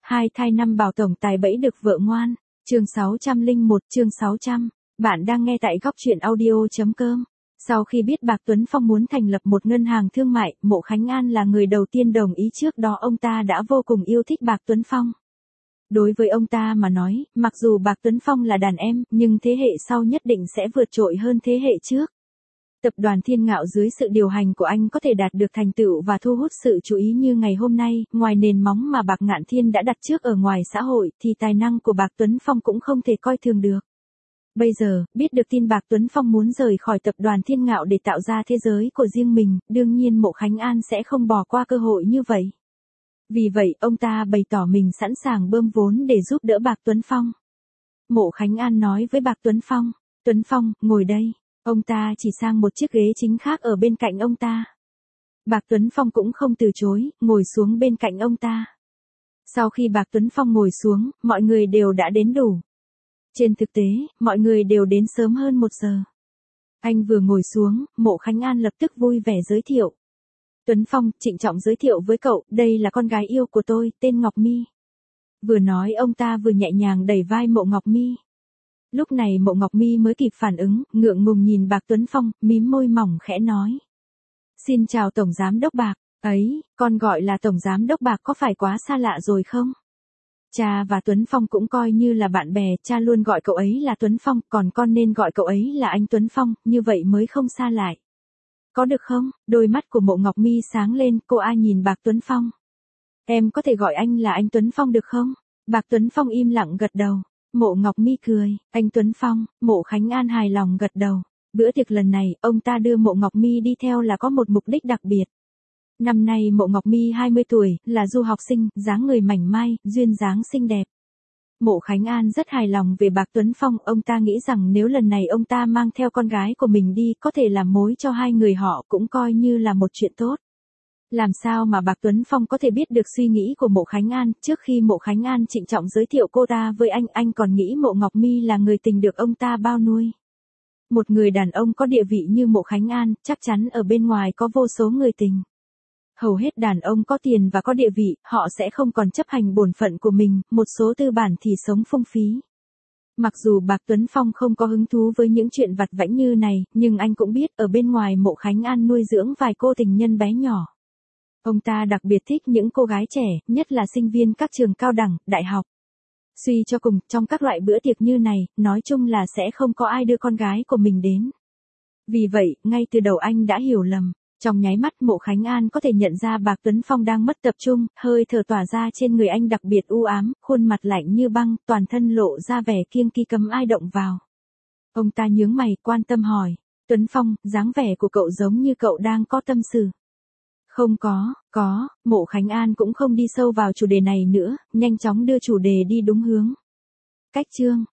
Hai thai năm bảo tổng tài bẫy được vợ ngoan. Chương 601, chương 600. Bạn đang nghe tại Góc Audio.com. Sau khi biết Bạc Tuấn Phong muốn thành lập một ngân hàng thương mại, Mộ Khánh An là người đầu tiên đồng ý. Trước đó ông ta đã vô cùng yêu thích Bạc Tuấn Phong. Đối với ông ta mà nói, mặc dù Bạc Tuấn Phong là đàn em, nhưng thế hệ sau nhất định sẽ vượt trội hơn thế hệ trước. Tập đoàn Thiên Ngạo dưới sự điều hành của anh có thể đạt được thành tựu và thu hút sự chú ý như ngày hôm nay, ngoài nền móng mà Bạc Ngạn Thiên đã đặt trước ở ngoài xã hội, thì tài năng của Bạc Tuấn Phong cũng không thể coi thường được. Bây giờ, biết được tin Bạc Tuấn Phong muốn rời khỏi tập đoàn Thiên Ngạo để tạo ra thế giới của riêng mình, đương nhiên Mộ Khánh An sẽ không bỏ qua cơ hội như vậy. Vì vậy, ông ta bày tỏ mình sẵn sàng bơm vốn để giúp đỡ Bạc Tuấn Phong. Mộ Khánh An nói với Bạc Tuấn Phong, ngồi đây. Ông ta chỉ sang một chiếc ghế chính khác ở bên cạnh ông ta. Bạc Tuấn Phong cũng không từ chối, ngồi xuống bên cạnh ông ta. Sau khi Bạc Tuấn Phong ngồi xuống, mọi người đều đã đến đủ. Trên thực tế, mọi người đều đến sớm hơn 1 giờ. Anh vừa ngồi xuống, Mộ Khánh An lập tức vui vẻ giới thiệu. Tuấn Phong, trịnh trọng giới thiệu với cậu, đây là con gái yêu của tôi, tên Ngọc My. Vừa nói ông ta vừa nhẹ nhàng đẩy vai Mộ Ngọc My. Lúc này Mộ Ngọc My mới kịp phản ứng, ngượng ngùng nhìn Bạc Tuấn Phong, mím môi mỏng khẽ nói. Xin chào Tổng Giám Đốc Bạc, ấy, con gọi là Tổng Giám Đốc Bạc có phải quá xa lạ rồi không? Cha và Tuấn Phong cũng coi như là bạn bè, cha luôn gọi cậu ấy là Tuấn Phong, còn con nên gọi cậu ấy là anh Tuấn Phong, như vậy mới không xa lại. Có được không? Đôi mắt của Mộ Ngọc My sáng lên, cô ai nhìn Bạc Tuấn Phong. Em có thể gọi anh là anh Tuấn Phong được không? Bạc Tuấn Phong im lặng gật đầu. Mộ Ngọc My cười, anh Tuấn Phong, Mộ Khánh An hài lòng gật đầu. Bữa tiệc lần này, ông ta đưa Mộ Ngọc My đi theo là có một mục đích đặc biệt. Năm nay Mộ Ngọc My 20 tuổi, là du học sinh, dáng người mảnh mai, duyên dáng xinh đẹp. Mộ Khánh An rất hài lòng về Bạc Tuấn Phong, ông ta nghĩ rằng nếu lần này ông ta mang theo con gái của mình đi, có thể làm mối cho hai người họ cũng coi như là một chuyện tốt. Làm sao mà Bạc Tuấn Phong có thể biết được suy nghĩ của Mộ Khánh An, trước khi Mộ Khánh An trịnh trọng giới thiệu cô ta với anh còn nghĩ Mộ Ngọc My là người tình được ông ta bao nuôi. Một người đàn ông có địa vị như Mộ Khánh An, chắc chắn ở bên ngoài có vô số người tình. Hầu hết đàn ông có tiền và có địa vị, họ sẽ không còn chấp hành bổn phận của mình, một số tư bản thì sống phung phí. Mặc dù Bạc Tuấn Phong không có hứng thú với những chuyện vặt vãnh như này, nhưng anh cũng biết ở bên ngoài Mộ Khánh An nuôi dưỡng vài cô tình nhân bé nhỏ. Ông ta đặc biệt thích những cô gái trẻ, nhất là sinh viên các trường cao đẳng, đại học. Suy cho cùng, trong các loại bữa tiệc như này, nói chung là sẽ không có ai đưa con gái của mình đến. Vì vậy, ngay từ đầu anh đã hiểu lầm. Trong nháy mắt Mộ Khánh An có thể nhận ra Bạc Tuấn Phong đang mất tập trung, hơi thở tỏa ra trên người anh đặc biệt u ám, khuôn mặt lạnh như băng, toàn thân lộ ra vẻ kiêng kỵ cấm ai động vào. Ông ta nhướng mày, quan tâm hỏi. Tuấn Phong, dáng vẻ của cậu giống như cậu đang có tâm sự. Không có, Mộ Khánh An cũng không đi sâu vào chủ đề này nữa, nhanh chóng đưa chủ đề đi đúng hướng. Cách chương,